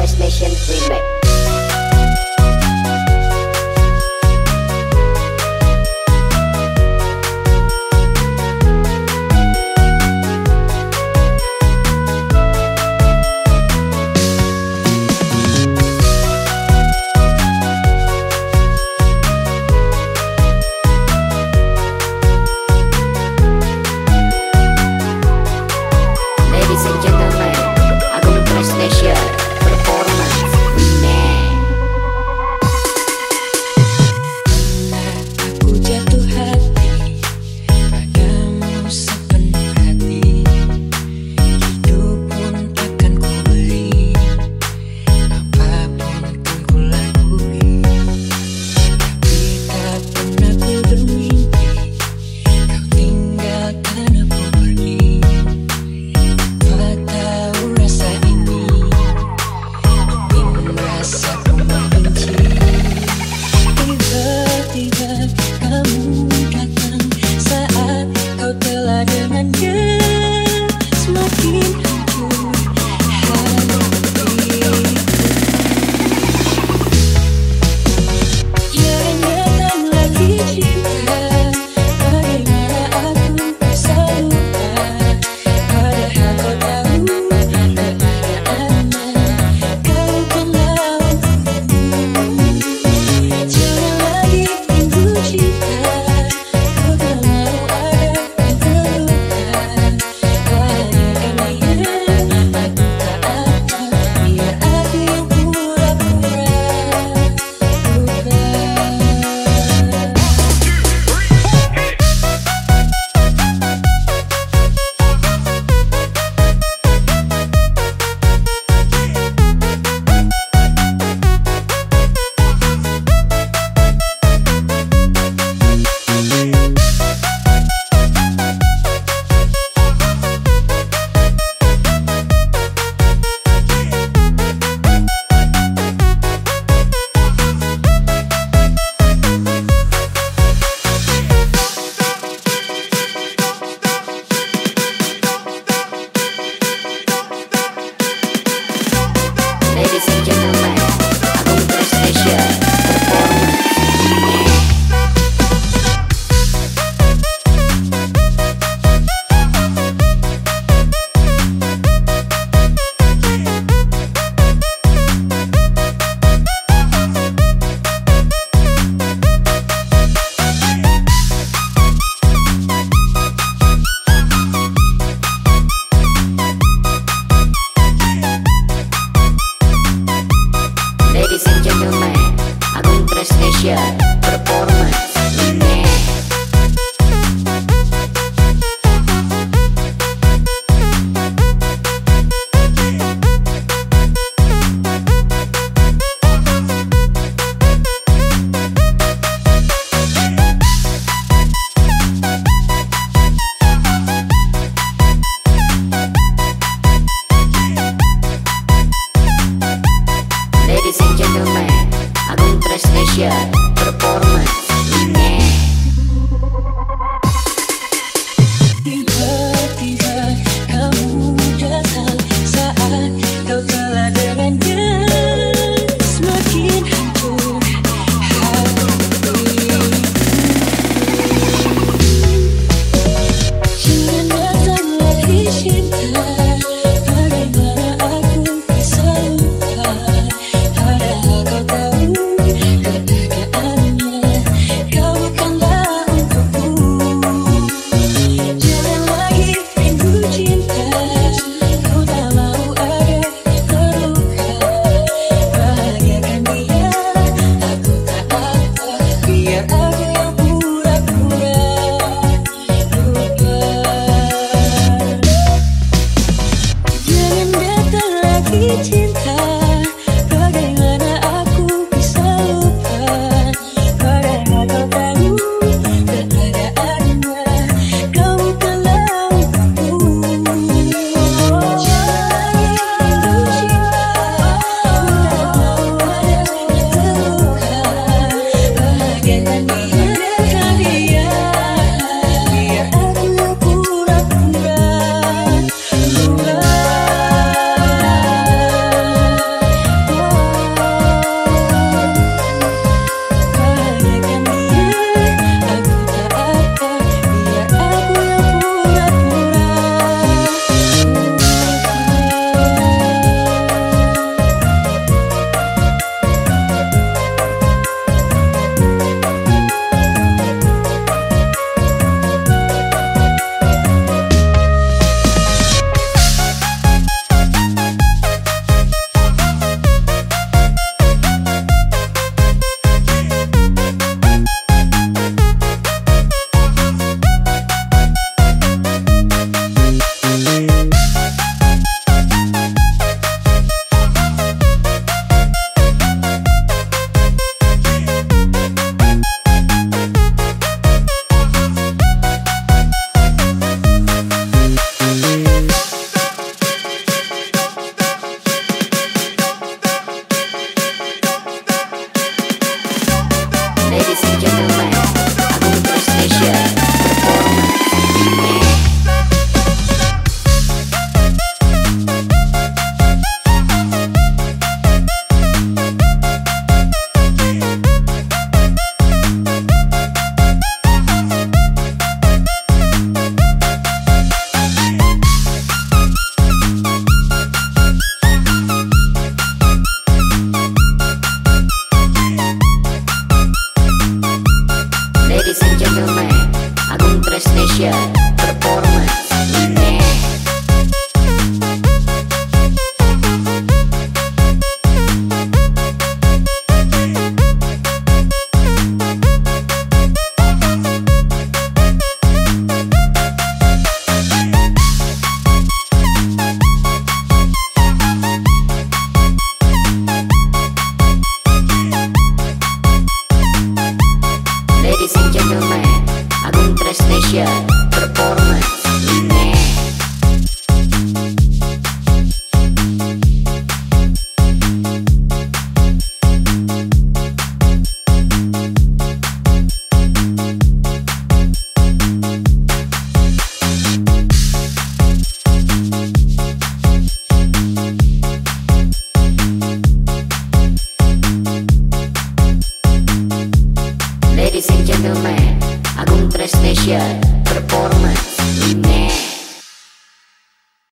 Transmission Remix. Ladies and gentlemen, Agung Transmission Performance Remix. Aku jatuh hati padamu sepenuh hati. Hidup pun akan ku beri, apapun kan ku lakui. Tapi tak pernah ku bermimpi kau tinggalkan aku pergi. Tak tahu rasa ini, ingin rasa ku membenci. Tiba-tiba kamu datang saat kau telah dengannya semakin hancur hati. Jangan datang lagi cinta, bagaimana aku bisa lupa, padahal kau tahu keadaannya, kau kenal aku. Jangan lagi rindu cinta, kau tak mau ada yang terluka, bahagiakan dia, aku tak apa, biar aku yang pura-pura lupa. Ladies and gentlemen, Agung Transmission Performance Remix. Ladies and gentlemen, Agung Transmission Performance Remix. Ladies and gentlemen, Agung Transmission Performance Remix. Tiba-tiba kamu datang saat kau telah dengannya semakin hancur hati. Jangan datang lagi cinta, bagaimana aku bisa lupa, padahal kau tahu keadaannya, kau bukanlah untukku. Jangan lagi rindu cinta, ku tak mau ada yang terluka, bahagiakan dia, aku tak apa, biar aku yang pura-pura lupa. Jangan datang lagi cinta, bagaimana aku bisa lupa, padahal kau tahu keadaannya, kau bukanlah untukku. Jangan lagi rindu cinta, ku tak mau ada yang terluka, bahagiakan dia, biar aku yang pura-pura lupa. Transnation